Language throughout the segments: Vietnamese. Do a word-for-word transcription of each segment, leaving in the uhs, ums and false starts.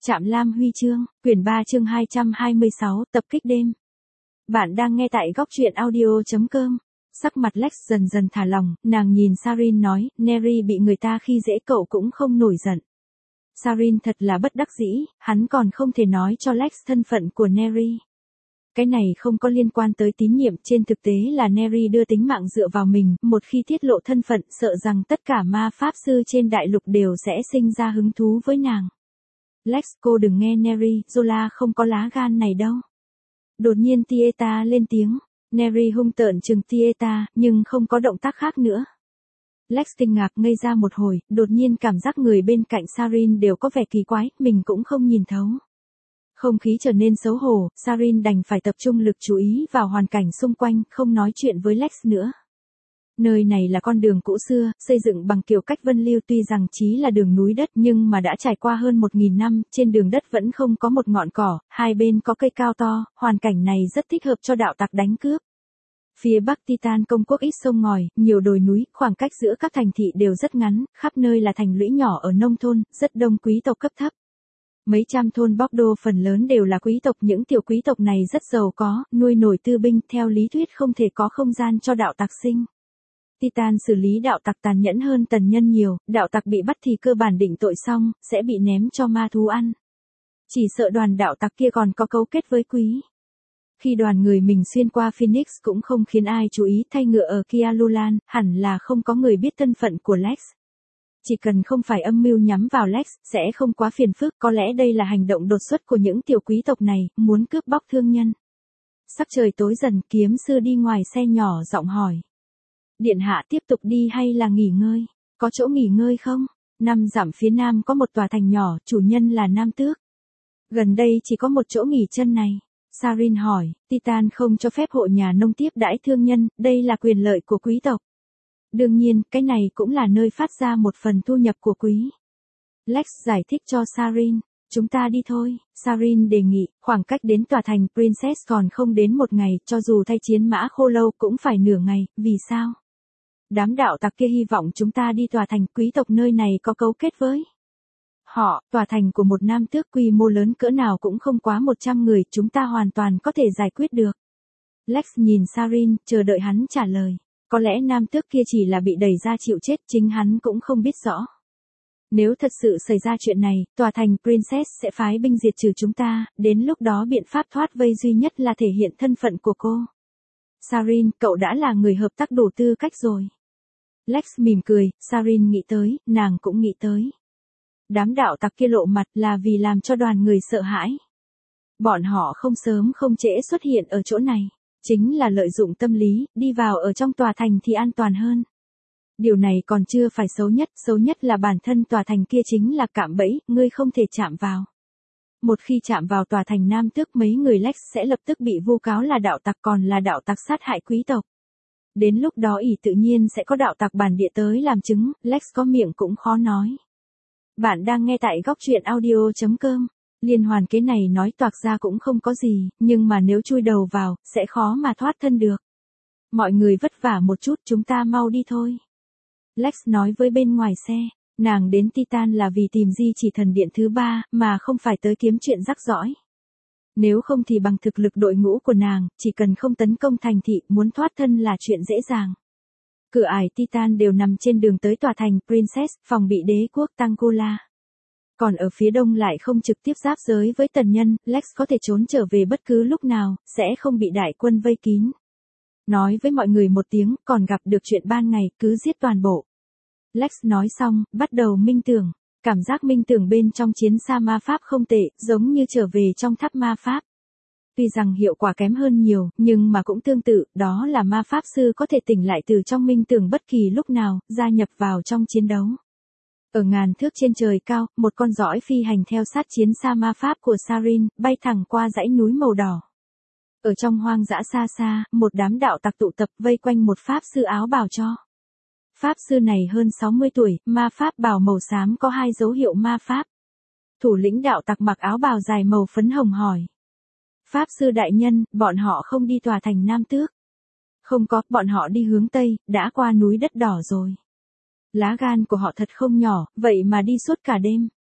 Trạm Lam Huy chương, quyển ba chương hai trăm hai mươi sáu, tập kích đêm. Bạn đang nghe tại góc truyện audio chấm com. Sắc mặt Lex dần dần thả lỏng, nàng nhìn Sarin nói, Neri bị người ta khi dễ cậu cũng không nổi giận. Sarin thật là bất đắc dĩ, hắn còn không thể nói cho Lex thân phận của Neri. Cái này không có liên quan tới tín nhiệm, trên thực tế là Neri đưa tính mạng dựa vào mình, một khi tiết lộ thân phận sợ rằng tất cả ma pháp sư trên đại lục đều sẽ sinh ra hứng thú với nàng. Lex, cô đừng nghe Neri, Zola không có lá gan này đâu. Đột nhiên Tieta lên tiếng, Neri hung tợn trừng Tieta, nhưng không có động tác khác nữa. Lex kinh ngạc ngây ra một hồi, đột nhiên cảm giác người bên cạnh Sarin đều có vẻ kỳ quái, mình cũng không nhìn thấu. Không khí trở nên xấu hổ, Sarin đành phải tập trung lực chú ý vào hoàn cảnh xung quanh, không nói chuyện với Lex nữa. Nơi này là con đường cũ xưa, xây dựng bằng kiểu cách vân lưu, tuy rằng chỉ là đường núi đất nhưng mà đã trải qua hơn một nghìn năm, trên đường đất vẫn không có một ngọn cỏ, hai bên có cây cao to, hoàn cảnh này rất thích hợp cho đạo tặc đánh cướp. Phía bắc Titan công quốc ít sông ngòi, nhiều đồi núi, khoảng cách giữa các thành thị đều rất ngắn, khắp nơi là thành lũy nhỏ ở nông thôn, rất đông quý tộc cấp thấp. Mấy trăm thôn Bordeaux phần lớn đều là quý tộc, những tiểu quý tộc này rất giàu có, nuôi nổi tư binh, theo lý thuyết không thể có không gian cho đạo tặc sinh. Titan xử lý đạo tặc tàn nhẫn hơn tần nhân nhiều, đạo tặc bị bắt thì cơ bản định tội xong, sẽ bị ném cho ma thú ăn. Chỉ sợ đoàn đạo tặc kia còn có cấu kết với quý. Khi đoàn người mình xuyên qua Phoenix cũng không khiến ai chú ý, thay ngựa ở Kialulan, hẳn là không có người biết thân phận của Lex. Chỉ cần không phải âm mưu nhắm vào Lex, sẽ không quá phiền phức, có lẽ đây là hành động đột xuất của những tiểu quý tộc này, muốn cướp bóc thương nhân. Sắc trời tối dần, kiếm sư đi ngoài xe nhỏ giọng hỏi. Điện hạ tiếp tục đi hay là nghỉ ngơi? Có chỗ nghỉ ngơi không? Năm dặm phía nam có một tòa thành nhỏ, chủ nhân là Nam Tước. Gần đây chỉ có một chỗ nghỉ chân này. Sarin hỏi, Titan không cho phép hộ nhà nông tiếp đãi thương nhân, đây là quyền lợi của quý tộc. Đương nhiên, cái này cũng là nơi phát ra một phần thu nhập của quý. Lex giải thích cho Sarin, chúng ta đi thôi, Sarin đề nghị, khoảng cách đến tòa thành Princess còn không đến một ngày, cho dù thay chiến mã khô lâu cũng phải nửa ngày, vì sao? Đám đạo tặc kia hy vọng chúng ta đi tòa thành, quý tộc nơi này có cấu kết với họ, tòa thành của một nam tước quy mô lớn cỡ nào cũng không quá một trăm người, chúng ta hoàn toàn có thể giải quyết được. Lex nhìn Sarin, chờ đợi hắn trả lời. Có lẽ nam tước kia chỉ là bị đẩy ra chịu chết, chính hắn cũng không biết rõ. Nếu thật sự xảy ra chuyện này, tòa thành Princess sẽ phái binh diệt trừ chúng ta, đến lúc đó biện pháp thoát vây duy nhất là thể hiện thân phận của cô. Sarin, cậu đã là người hợp tác đủ tư cách rồi. Lex mỉm cười, Sarin nghĩ tới, nàng cũng nghĩ tới. Đám đạo tặc kia lộ mặt là vì làm cho đoàn người sợ hãi. Bọn họ không sớm không trễ xuất hiện ở chỗ này. Chính là lợi dụng tâm lý, đi vào ở trong tòa thành thì an toàn hơn. Điều này còn chưa phải xấu nhất, xấu nhất là bản thân tòa thành kia chính là cạm bẫy, ngươi không thể chạm vào. Một khi chạm vào tòa thành Nam Tước, mấy người Lex sẽ lập tức bị vu cáo là đạo tặc, còn là đạo tặc sát hại quý tộc. Đến lúc đó ỷ tự nhiên sẽ có đạo tặc bản địa tới làm chứng, Lex có miệng cũng khó nói. Bạn đang nghe tại góc truyện audio chấm com. Liên hoàn kế này nói toạc ra cũng không có gì, nhưng mà nếu chui đầu vào, sẽ khó mà thoát thân được. Mọi người vất vả một chút, chúng ta mau đi thôi. Lex nói với bên ngoài xe, nàng đến Titan là vì tìm di chỉ thần điện thứ ba, mà không phải tới kiếm chuyện rắc rõi. Nếu không thì bằng thực lực đội ngũ của nàng, chỉ cần không tấn công thành thị, muốn thoát thân là chuyện dễ dàng. Cửa ải Titan đều nằm trên đường tới tòa thành Princess, phòng bị đế quốc Tangula. Còn ở phía đông lại không trực tiếp giáp giới với tần nhân, Lex có thể trốn trở về bất cứ lúc nào, sẽ không bị đại quân vây kín. Nói với mọi người một tiếng, còn gặp được chuyện ban ngày, cứ giết toàn bộ. Lex nói xong, bắt đầu minh tưởng. Cảm giác minh tưởng bên trong chiến xa ma pháp không tệ, giống như trở về trong tháp ma pháp. Tuy rằng hiệu quả kém hơn nhiều, nhưng mà cũng tương tự, đó là ma pháp sư có thể tỉnh lại từ trong minh tưởng bất kỳ lúc nào, gia nhập vào trong chiến đấu. Ở ngàn thước trên trời cao, một con dõi phi hành theo sát chiến xa ma pháp của Sarin, bay thẳng qua dãy núi màu đỏ. Ở trong hoang dã xa xa, một đám đạo tặc tụ tập vây quanh một pháp sư áo bào cho. Pháp sư này hơn sáu mươi tuổi, ma pháp bào màu xám có hai dấu hiệu ma pháp. Thủ lĩnh đạo tặc mặc áo bào dài màu phấn hồng hỏi. Pháp sư đại nhân, bọn họ không đi tòa thành Nam Tước. Không có, bọn họ đi hướng Tây, đã qua núi đất đỏ rồi. Lá gan của họ thật không nhỏ, vậy mà đi suốt cả đêm.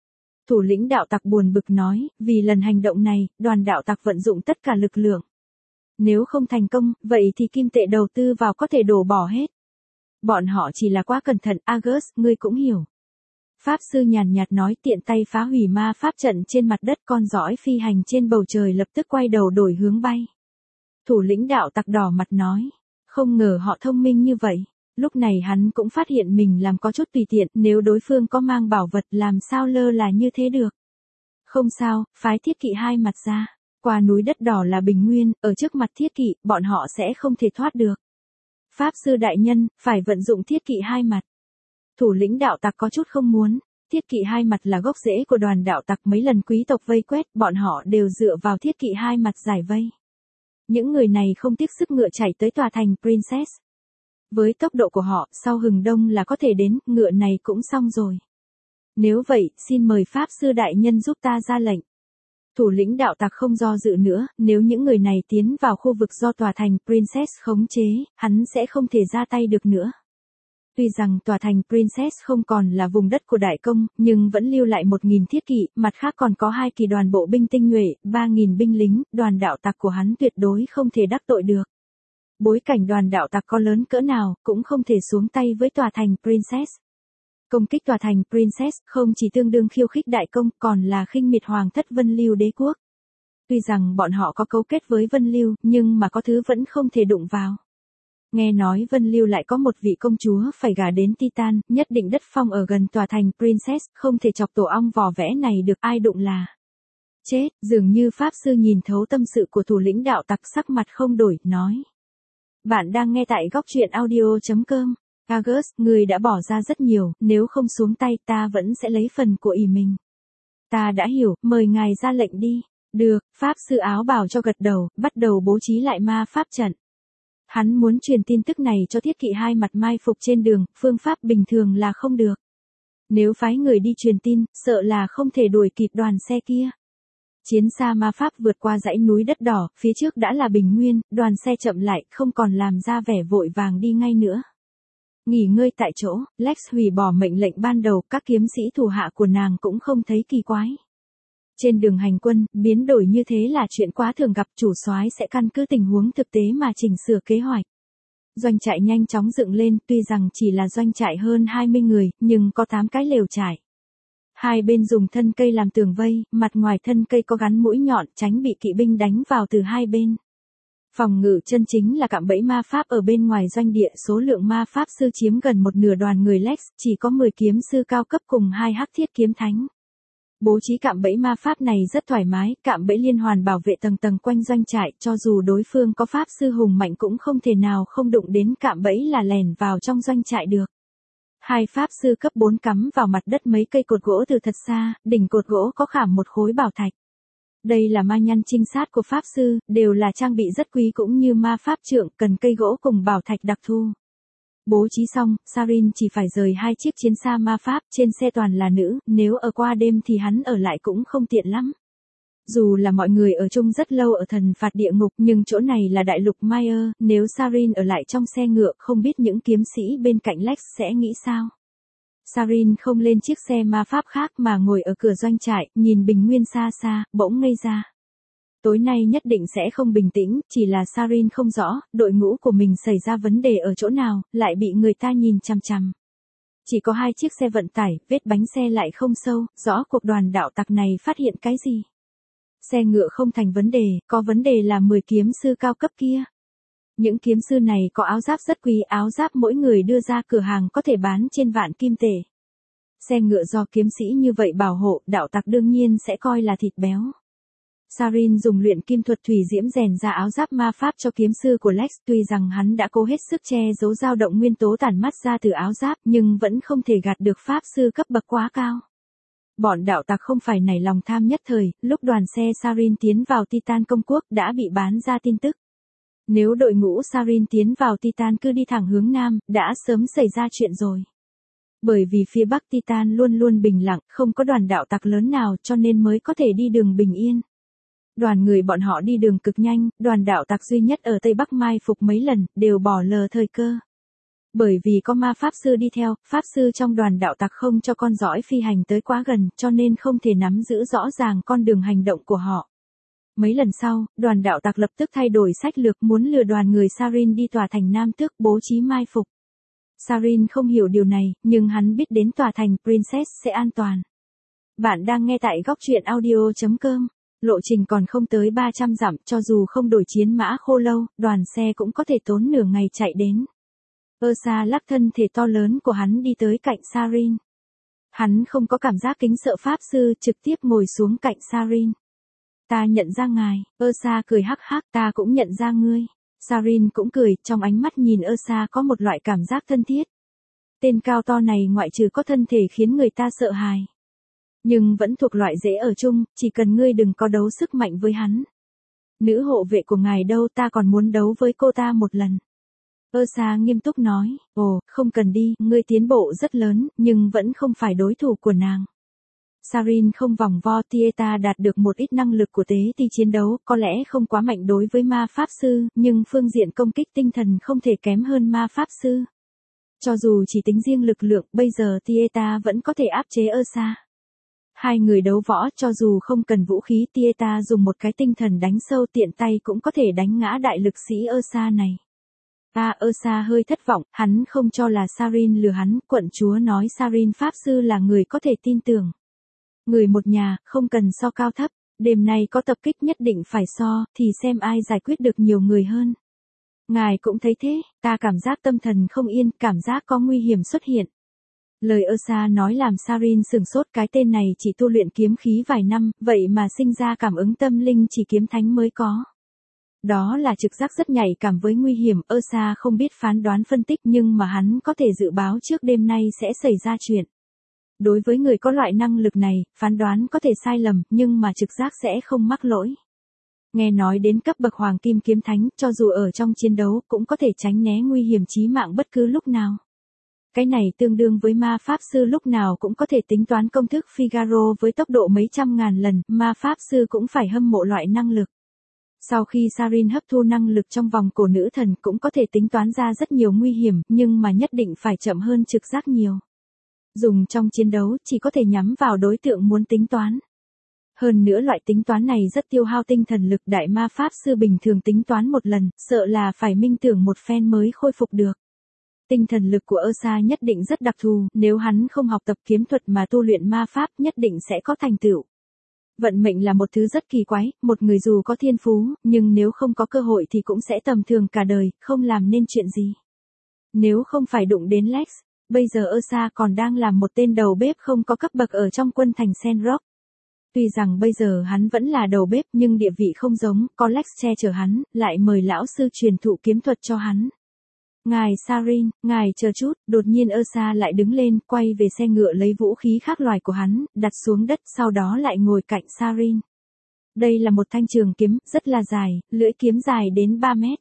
Thủ lĩnh đạo tặc buồn bực nói, vì lần hành động này, đoàn đạo tặc vận dụng tất cả lực lượng. Nếu không thành công, vậy thì kim tệ đầu tư vào có thể đổ bỏ hết. Bọn họ chỉ là quá cẩn thận, Argus, ngươi cũng hiểu. Pháp sư nhàn nhạt nói, tiện tay phá hủy ma pháp trận trên mặt đất, con giỏi phi hành trên bầu trời lập tức quay đầu đổi hướng bay. Thủ lĩnh đạo tặc đỏ mặt nói, không ngờ họ thông minh như vậy. Lúc này hắn cũng phát hiện mình làm có chút tùy tiện, nếu đối phương có mang bảo vật làm sao lơ là như thế được. Không sao, phái thiết kỵ hai mặt ra. Qua núi đất đỏ là bình nguyên, ở trước mặt thiết kỵ, bọn họ sẽ không thể thoát được. Pháp sư đại nhân, phải vận dụng thiết kỵ hai mặt. Thủ lĩnh đạo tặc có chút không muốn. Thiết kỵ hai mặt là gốc rễ của đoàn đạo tặc, mấy lần quý tộc vây quét, bọn họ đều dựa vào thiết kỵ hai mặt giải vây. Những người này không tiếc sức ngựa chạy tới tòa thành Princess. Với tốc độ của họ, sau hừng đông là có thể đến, ngựa này cũng xong rồi. Nếu vậy, xin mời Pháp sư đại nhân giúp ta ra lệnh. Thủ lĩnh đạo tặc không do dự nữa, nếu những người này tiến vào khu vực do tòa thành Princess khống chế, hắn sẽ không thể ra tay được nữa. Tuy rằng tòa thành Princess không còn là vùng đất của đại công, nhưng vẫn lưu lại một nghìn thiết kỵ, mặt khác còn có hai kỳ đoàn bộ binh tinh nhuệ, ba nghìn binh lính, đoàn đạo tặc của hắn tuyệt đối không thể đắc tội được. Bối cảnh đoàn đạo tặc có lớn cỡ nào, cũng không thể xuống tay với tòa thành Princess. Công kích tòa thành Princess không chỉ tương đương khiêu khích đại công, còn là khinh miệt hoàng thất Vân Lưu đế quốc. Tuy rằng bọn họ có cấu kết với Vân Lưu, nhưng mà có thứ vẫn không thể đụng vào. Nghe nói Vân Lưu lại có một vị công chúa phải gả đến Titan, nhất định đất phong ở gần tòa thành Princess, không thể chọc tổ ong vò vẽ này được, ai đụng là chết. Dường như Pháp sư nhìn thấu tâm sự của thủ lĩnh đạo tặc, sắc mặt không đổi, nói. Bạn đang nghe tại góc truyện audio chấm com. Argus, người đã bỏ ra rất nhiều, nếu không xuống tay ta vẫn sẽ lấy phần của ỷ mình. Ta đã hiểu, mời ngài ra lệnh đi. Được, Pháp sư áo bào cho gật đầu, bắt đầu bố trí lại ma pháp trận. Hắn muốn truyền tin tức này cho thiết kỵ hai mặt mai phục trên đường, phương pháp bình thường là không được. Nếu phái người đi truyền tin, sợ là không thể đuổi kịp đoàn xe kia. Chiến xa ma pháp vượt qua dãy núi đất đỏ, phía trước đã là bình nguyên, đoàn xe chậm lại, không còn làm ra vẻ vội vàng đi ngay nữa. Nghỉ ngơi tại chỗ, Lex hủy bỏ mệnh lệnh ban đầu, các kiếm sĩ thủ hạ của nàng cũng không thấy kỳ quái. Trên đường hành quân, biến đổi như thế là chuyện quá thường gặp, chủ soái sẽ căn cứ tình huống thực tế mà chỉnh sửa kế hoạch. Doanh trại nhanh chóng dựng lên, tuy rằng chỉ là doanh trại hơn hai mươi người, nhưng có tám cái lều trại. Hai bên dùng thân cây làm tường vây, mặt ngoài thân cây có gắn mũi nhọn, tránh bị kỵ binh đánh vào từ hai bên. Phòng ngự chân chính là cạm bẫy ma pháp ở bên ngoài doanh địa, số lượng ma pháp sư chiếm gần một nửa đoàn người Lex, chỉ có mười kiếm sư cao cấp cùng hai hắc thiết kiếm thánh. Bố trí cạm bẫy ma pháp này rất thoải mái, cạm bẫy liên hoàn bảo vệ tầng tầng quanh doanh trại, cho dù đối phương có pháp sư hùng mạnh cũng không thể nào không đụng đến cạm bẫy là lèn vào trong doanh trại được. Hai pháp sư cấp bốn cắm vào mặt đất mấy cây cột gỗ từ thật xa, đỉnh cột gỗ có khảm một khối bảo thạch. Đây là ma nhân trinh sát của pháp sư, đều là trang bị rất quý cũng như ma pháp trượng, cần cây gỗ cùng bảo thạch đặc thu. Bố trí xong, Sarin chỉ phải rời hai chiếc chiến xa ma pháp, trên xe toàn là nữ, nếu ở qua đêm thì hắn ở lại cũng không tiện lắm. Dù là mọi người ở chung rất lâu ở thần phạt địa ngục, nhưng chỗ này là đại lục Mayer, nếu Sarin ở lại trong xe ngựa, không biết những kiếm sĩ bên cạnh Lex sẽ nghĩ sao. Sarin không lên chiếc xe ma pháp khác mà ngồi ở cửa doanh trại, nhìn bình nguyên xa xa, bỗng ngây ra. Tối nay nhất định sẽ không bình tĩnh, chỉ là Sarin không rõ, đội ngũ của mình xảy ra vấn đề ở chỗ nào, lại bị người ta nhìn chằm chằm. Chỉ có hai chiếc xe vận tải, vết bánh xe lại không sâu, rõ cuộc đoàn đạo tặc này phát hiện cái gì. Xe ngựa không thành vấn đề, có vấn đề là mười kiếm sư cao cấp kia. Những kiếm sư này có áo giáp rất quý, áo giáp mỗi người đưa ra cửa hàng có thể bán trên vạn kim tệ. Xe ngựa do kiếm sĩ như vậy bảo hộ, đạo tặc đương nhiên sẽ coi là thịt béo. Sarin dùng luyện kim thuật thủy diễm rèn ra áo giáp ma pháp cho kiếm sư của Lex, tuy rằng hắn đã cố hết sức che giấu dao động nguyên tố tản mát ra từ áo giáp, nhưng vẫn không thể gạt được pháp sư cấp bậc quá cao. Bọn đạo tặc không phải nảy lòng tham nhất thời, lúc đoàn xe Sarin tiến vào Titan công quốc đã bị bán ra tin tức. Nếu đội ngũ Sarin tiến vào Titan cứ đi thẳng hướng Nam, đã sớm xảy ra chuyện rồi. Bởi vì phía Bắc Titan luôn luôn bình lặng, không có đoàn đạo tặc lớn nào cho nên mới có thể đi đường bình yên. Đoàn người bọn họ đi đường cực nhanh, đoàn đạo tặc duy nhất ở Tây Bắc mai phục mấy lần, đều bỏ lờ thời cơ. Bởi vì có ma pháp sư đi theo, pháp sư trong đoàn đạo tặc không cho con dõi phi hành tới quá gần, cho nên không thể nắm giữ rõ ràng con đường hành động của họ. Mấy lần sau, đoàn đạo tặc lập tức thay đổi sách lược muốn lừa đoàn người Sarin đi tòa thành Nam Tước bố trí mai phục. Sarin không hiểu điều này, nhưng hắn biết đến tòa thành Princess sẽ an toàn. Bạn đang nghe tại góc truyện audio chấm com. Lộ trình còn không tới ba trăm dặm, cho dù không đổi chiến mã khô lâu, đoàn xe cũng có thể tốn nửa ngày chạy đến. Ursa lắc thân thể to lớn của hắn đi tới cạnh Sarin. Hắn không có cảm giác kính sợ pháp sư, trực tiếp ngồi xuống cạnh Sarin. Ta nhận ra ngài, Ursa cười hắc hắc, ta cũng nhận ra ngươi. Sarin cũng cười, trong ánh mắt nhìn Ursa có một loại cảm giác thân thiết. Tên cao to này ngoại trừ có thân thể khiến người ta sợ hãi, nhưng vẫn thuộc loại dễ ở chung, chỉ cần ngươi đừng có đấu sức mạnh với hắn. Nữ hộ vệ của ngài đâu, ta còn muốn đấu với cô ta một lần. Ursa nghiêm túc nói, ồ, không cần đi, ngươi tiến bộ rất lớn, nhưng vẫn không phải đối thủ của nàng. Sarin không vòng vo, Tieta đạt được một ít năng lực của tế ti chiến đấu, có lẽ không quá mạnh đối với ma pháp sư, nhưng phương diện công kích tinh thần không thể kém hơn ma pháp sư. Cho dù chỉ tính riêng lực lượng, bây giờ Tieta vẫn có thể áp chế Ursa. Hai người đấu võ, cho dù không cần vũ khí, Tieta dùng một cái tinh thần đánh sâu tiện tay cũng có thể đánh ngã đại lực sĩ Ursa này. À, Ursa hơi thất vọng, hắn không cho là Sarin lừa hắn, quận chúa nói Sarin pháp sư là người có thể tin tưởng. Người một nhà, không cần so cao thấp, đêm nay có tập kích nhất định phải so, thì xem ai giải quyết được nhiều người hơn. Ngài cũng thấy thế, ta cảm giác tâm thần không yên, cảm giác có nguy hiểm xuất hiện. Lời Ursa nói làm Sarin sửng sốt, cái tên này chỉ tu luyện kiếm khí vài năm, vậy mà sinh ra cảm ứng tâm linh chỉ kiếm thánh mới có. Đó là trực giác rất nhạy cảm với nguy hiểm, Ursa không biết phán đoán phân tích nhưng mà hắn có thể dự báo trước đêm nay sẽ xảy ra chuyện. Đối với người có loại năng lực này, phán đoán có thể sai lầm, nhưng mà trực giác sẽ không mắc lỗi. Nghe nói đến cấp bậc Hoàng Kim Kiếm Thánh, cho dù ở trong chiến đấu cũng có thể tránh né nguy hiểm chí mạng bất cứ lúc nào. Cái này tương đương với ma pháp sư lúc nào cũng có thể tính toán công thức Figaro với tốc độ mấy trăm ngàn lần, ma pháp sư cũng phải hâm mộ loại năng lực. Sau khi Sarin hấp thu năng lực trong vòng cổ nữ thần cũng có thể tính toán ra rất nhiều nguy hiểm, nhưng mà nhất định phải chậm hơn trực giác nhiều. Dùng trong chiến đấu chỉ có thể nhắm vào đối tượng muốn tính toán. Hơn nữa loại tính toán này rất tiêu hao tinh thần lực, đại ma pháp sư bình thường tính toán một lần, sợ là phải minh tưởng một phen mới khôi phục được. Tinh thần lực của Ursa nhất định rất đặc thù, nếu hắn không học tập kiếm thuật mà tu luyện ma pháp nhất định sẽ có thành tựu. Vận mệnh là một thứ rất kỳ quái, một người dù có thiên phú, nhưng nếu không có cơ hội thì cũng sẽ tầm thường cả đời, không làm nên chuyện gì. Nếu không phải đụng đến Lex, bây giờ Ursa còn đang làm một tên đầu bếp không có cấp bậc ở trong quân thành Sandrock. Tuy rằng bây giờ hắn vẫn là đầu bếp nhưng địa vị không giống, có Lex che chở hắn, lại mời lão sư truyền thụ kiếm thuật cho hắn. Ngài Sarin, ngài chờ chút, đột nhiên Ursa lại đứng lên, quay về xe ngựa lấy vũ khí khác loài của hắn, đặt xuống đất, sau đó lại ngồi cạnh Sarin. Đây là một thanh trường kiếm, rất là dài, lưỡi kiếm dài đến ba mét.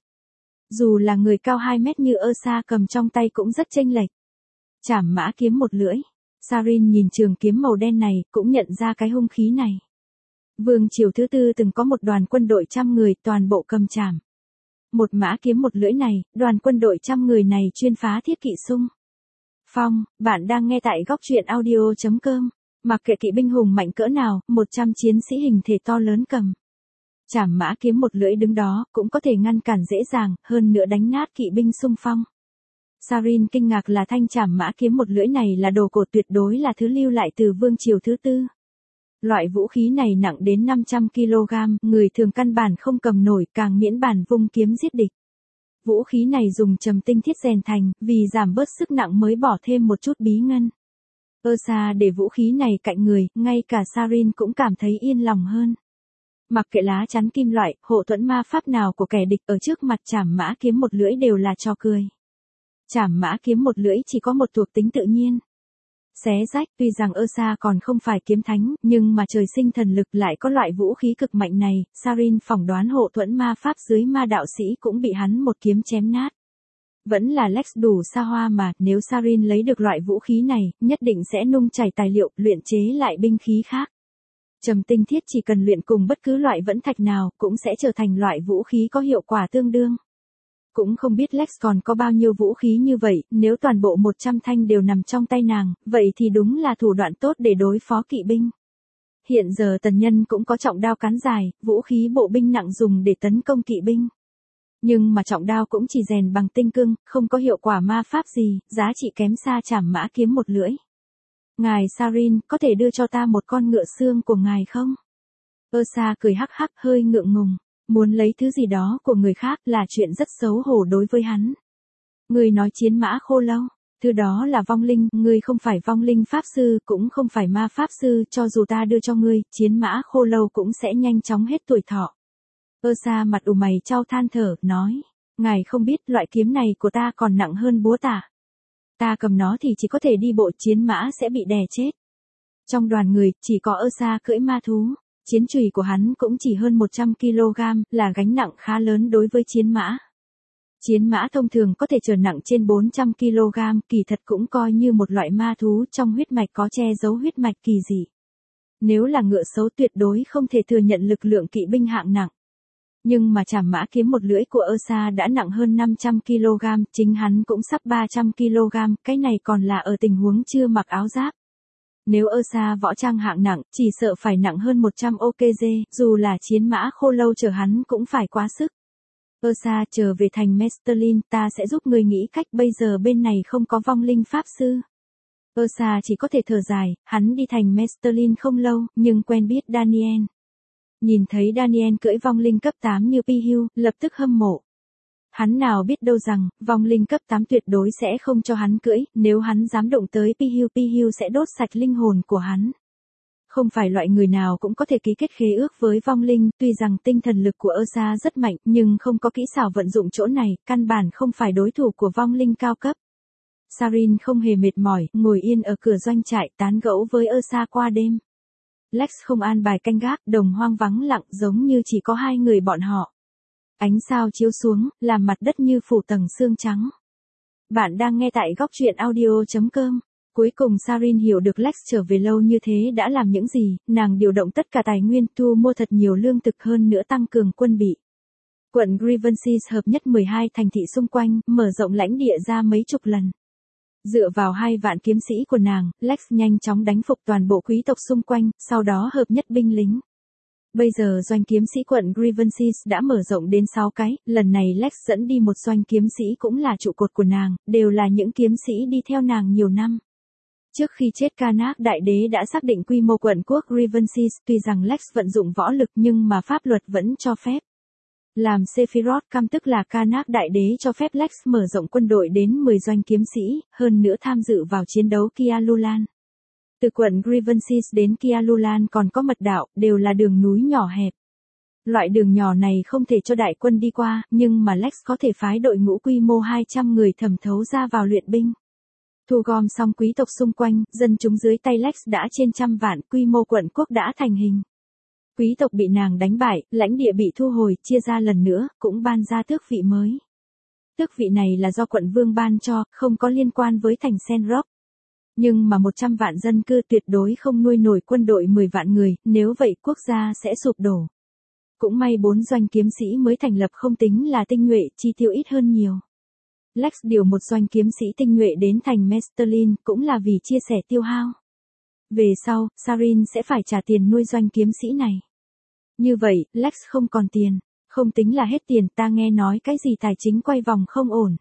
Dù là người cao hai mét như Ursa cầm trong tay cũng rất chênh lệch. Trảm mã kiếm một lưỡi. Sarin nhìn trường kiếm màu đen này, cũng nhận ra cái hung khí này. Vương triều thứ tư từng có một đoàn quân đội trăm người, toàn bộ cầm trảm. Một mã kiếm một lưỡi này, đoàn quân đội trăm người này chuyên phá thiết kỵ xung phong. Bạn đang nghe tại góc truyện audio chấm com. Mặc kệ kỵ binh hùng mạnh cỡ nào, một trăm chiến sĩ hình thể to lớn cầm trảm mã kiếm một lưỡi đứng đó, cũng có thể ngăn cản dễ dàng, hơn nữa đánh nát kỵ binh xung phong. Sarin kinh ngạc là thanh trảm mã kiếm một lưỡi này là đồ cổ, tuyệt đối là thứ lưu lại từ vương triều thứ tư. Loại vũ khí này nặng đến năm trăm ki lô gam, người thường căn bản không cầm nổi, càng miễn bàn vung kiếm giết địch. Vũ khí này dùng trầm tinh thiết rèn thành, vì giảm bớt sức nặng mới bỏ thêm một chút bí ngân. Ursa để vũ khí này cạnh người, ngay cả Sarin cũng cảm thấy yên lòng hơn. Mặc kệ lá chắn kim loại, hộ thuẫn ma pháp nào của kẻ địch ở trước mặt trảm mã kiếm một lưỡi đều là trò cười. Trảm mã kiếm một lưỡi chỉ có một thuộc tính tự nhiên. Xé rách, tuy rằng Ursa còn không phải kiếm thánh, nhưng mà trời sinh thần lực lại có loại vũ khí cực mạnh này, Sarin phỏng đoán hộ thuẫn ma pháp dưới ma đạo sĩ cũng bị hắn một kiếm chém nát. Vẫn là Lex đủ xa hoa mà, nếu Sarin lấy được loại vũ khí này, nhất định sẽ nung chảy tài liệu, luyện chế lại binh khí khác. Trầm tinh thiết chỉ cần luyện cùng bất cứ loại vẫn thạch nào, cũng sẽ trở thành loại vũ khí có hiệu quả tương đương. Cũng không biết Lex còn có bao nhiêu vũ khí như vậy, nếu toàn bộ một trăm thanh đều nằm trong tay nàng, vậy thì đúng là thủ đoạn tốt để đối phó kỵ binh. Hiện giờ tần nhân cũng có trọng đao cán dài, vũ khí bộ binh nặng dùng để tấn công kỵ binh. Nhưng mà trọng đao cũng chỉ rèn bằng tinh cương, không có hiệu quả ma pháp gì, giá trị kém xa trảm mã kiếm một lưỡi. Ngài Sarin, có thể đưa cho ta một con ngựa xương của ngài không? Ursa cười hắc hắc hơi ngượng ngùng. Muốn lấy thứ gì đó của người khác là chuyện rất xấu hổ đối với hắn. Người nói chiến mã khô lâu, thứ đó là vong linh, ngươi không phải vong linh pháp sư, cũng không phải ma pháp sư, cho dù ta đưa cho ngươi, chiến mã khô lâu cũng sẽ nhanh chóng hết tuổi thọ. Ursa mặt ủ mày chau than thở, nói, ngài không biết loại kiếm này của ta còn nặng hơn búa tạ. Ta cầm nó thì chỉ có thể đi bộ, chiến mã sẽ bị đè chết. Trong đoàn người, chỉ có Ursa cưỡi ma thú. Chiến chùy của hắn cũng chỉ hơn một trăm ki lô gam, là gánh nặng khá lớn đối với chiến mã. Chiến mã thông thường có thể chở nặng trên bốn trăm ki lô gam, kỳ thật cũng coi như một loại ma thú trong huyết mạch có che giấu huyết mạch kỳ dị. Nếu là ngựa xấu tuyệt đối không thể thừa nhận lực lượng kỵ binh hạng nặng. Nhưng mà trảm mã kiếm một lưỡi của Ursa đã nặng hơn năm trăm ki lô gam, chính hắn cũng sắp ba trăm ki lô gam, cái này còn là ở tình huống chưa mặc áo giáp. Nếu Ursa võ trang hạng nặng, chỉ sợ phải nặng hơn một trăm ô ca giê, dù là chiến mã khô lâu chở hắn cũng phải quá sức. Ursa trở về thành Mesterlin, ta sẽ giúp người nghĩ cách, bây giờ bên này không có vong linh pháp sư. Ursa chỉ có thể thở dài, hắn đi thành Mesterlin không lâu, nhưng quen biết Daniel. Nhìn thấy Daniel cưỡi vong linh cấp tám như Pihu, lập tức hâm mộ. Hắn nào biết đâu rằng, vong linh cấp tám tuyệt đối sẽ không cho hắn cưỡi, nếu hắn dám động tới Pihu Pihu sẽ đốt sạch linh hồn của hắn. Không phải loại người nào cũng có thể ký kết khế ước với vong linh, tuy rằng tinh thần lực của Ursa rất mạnh, nhưng không có kỹ xảo vận dụng chỗ này, căn bản không phải đối thủ của vong linh cao cấp. Sarin không hề mệt mỏi, ngồi yên ở cửa doanh trại tán gẫu với Ursa qua đêm. Lex không an bài canh gác, đồng hoang vắng lặng giống như chỉ có hai người bọn họ. Ánh sao chiếu xuống, làm mặt đất như phủ tầng sương trắng. Bạn đang nghe tại góc truyện audio chấm com. Cuối cùng Sarin hiểu được Lex trở về lâu như thế đã làm những gì, nàng điều động tất cả tài nguyên, thu mua thật nhiều lương thực hơn nữa tăng cường quân bị. Quận Grivensis hợp nhất mười hai thành thị xung quanh, mở rộng lãnh địa ra mấy chục lần. Dựa vào hai vạn kiếm sĩ của nàng, Lex nhanh chóng đánh phục toàn bộ quý tộc xung quanh, sau đó hợp nhất binh lính. Bây giờ doanh kiếm sĩ quận Grivensis đã mở rộng đến sáu cái, lần này Lex dẫn đi một doanh kiếm sĩ cũng là trụ cột của nàng, đều là những kiếm sĩ đi theo nàng nhiều năm. Trước khi chết Karnak đại đế đã xác định quy mô quận quốc Grivensis, tuy rằng Lex vận dụng võ lực nhưng mà pháp luật vẫn cho phép. Làm Sephiroth cam tức là Karnak đại đế cho phép Lex mở rộng quân đội đến mười doanh kiếm sĩ, hơn nữa tham dự vào chiến đấu Kialulan. Từ quận Grivensis đến Kialulan còn có mật đạo, đều là đường núi nhỏ hẹp. Loại đường nhỏ này không thể cho đại quân đi qua, nhưng mà Lex có thể phái đội ngũ quy mô hai trăm người thẩm thấu ra vào luyện binh. Thu gom xong quý tộc xung quanh, dân chúng dưới tay Lex đã trên trăm vạn, quy mô quận quốc đã thành hình. Quý tộc bị nàng đánh bại, lãnh địa bị thu hồi, chia ra lần nữa, cũng ban ra tước vị mới. Tước vị này là do quận vương ban cho, không có liên quan với thành Senrock. Nhưng mà một trăm vạn dân cư tuyệt đối không nuôi nổi quân đội mười vạn người, nếu vậy quốc gia sẽ sụp đổ. Cũng may bốn doanh kiếm sĩ mới thành lập không tính là tinh nhuệ, chi tiêu ít hơn nhiều. Lex điều một doanh kiếm sĩ tinh nhuệ đến thành Mesterlin, cũng là vì chia sẻ tiêu hao. Về sau, Sarin sẽ phải trả tiền nuôi doanh kiếm sĩ này. Như vậy, Lex không còn tiền. Không tính là hết tiền, ta nghe nói cái gì tài chính quay vòng không ổn.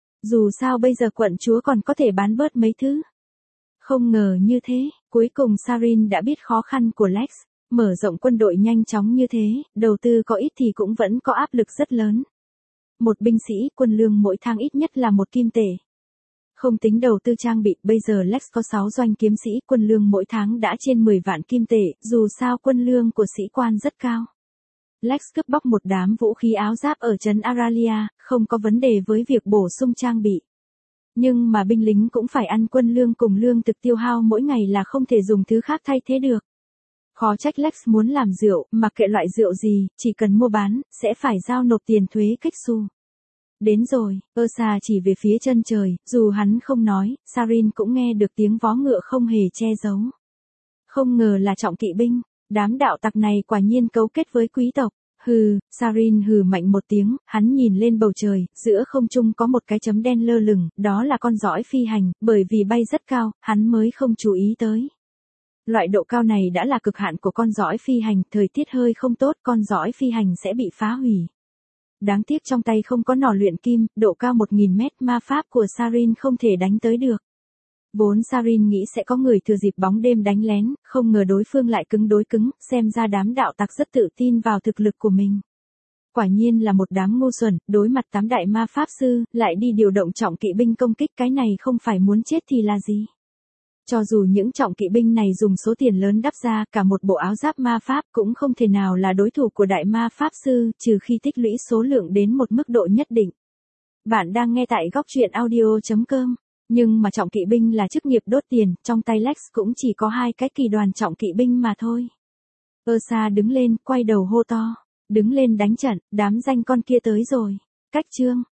Dù sao bây giờ quận chúa còn có thể bán bớt mấy thứ. Không ngờ như thế, cuối cùng Sarin đã biết khó khăn của Lex. Mở rộng quân đội nhanh chóng như thế, đầu tư có ít thì cũng vẫn có áp lực rất lớn. Một binh sĩ, quân lương mỗi tháng ít nhất là một kim tệ. Không tính đầu tư trang bị, bây giờ Lex có sáu doanh kiếm sĩ, quân lương mỗi tháng đã trên mười vạn kim tệ, dù sao quân lương của sĩ quan rất cao. Lex cướp bóc một đám vũ khí áo giáp ở trấn Aralia, không có vấn đề với việc bổ sung trang bị. Nhưng mà binh lính cũng phải ăn quân lương cùng lương thực tiêu hao mỗi ngày là không thể dùng thứ khác thay thế được. Khó trách Lex muốn làm rượu, mặc kệ loại rượu gì, chỉ cần mua bán, sẽ phải giao nộp tiền thuế kích xu. Đến rồi, Ursa chỉ về phía chân trời, dù hắn không nói, Sarin cũng nghe được tiếng vó ngựa không hề che giấu. Không ngờ là trọng kỵ binh, đám đạo tặc này quả nhiên cấu kết với quý tộc. Hừ, Sarin hừ mạnh một tiếng, hắn nhìn lên bầu trời, giữa không trung có một cái chấm đen lơ lửng, đó là con giỏi phi hành, bởi vì bay rất cao, hắn mới không chú ý tới. Loại độ cao này đã là cực hạn của con giỏi phi hành, thời tiết hơi không tốt, con giỏi phi hành sẽ bị phá hủy. Đáng tiếc trong tay không có nỏ luyện kim, độ cao một nghìn mét ma pháp của Sarin không thể đánh tới được. Vốn Sarin nghĩ sẽ có người thừa dịp bóng đêm đánh lén, không ngờ đối phương lại cứng đối cứng, xem ra đám đạo tặc rất tự tin vào thực lực của mình. Quả nhiên là một đám ngu xuẩn, đối mặt tám đại ma pháp sư, lại đi điều động trọng kỵ binh công kích, cái này không phải muốn chết thì là gì. Cho dù những trọng kỵ binh này dùng số tiền lớn đắp ra, cả một bộ áo giáp ma pháp cũng không thể nào là đối thủ của đại ma pháp sư, trừ khi tích lũy số lượng đến một mức độ nhất định. Bạn đang nghe tại góc truyện audio chấm com. Nhưng mà trọng kỵ binh là chức nghiệp đốt tiền, trong tay Lex cũng chỉ có hai cái kỳ đoàn trọng kỵ binh mà thôi. Ursa đứng lên, quay đầu hô to. Đứng lên đánh trận, đám danh con kia tới rồi. Cách chương.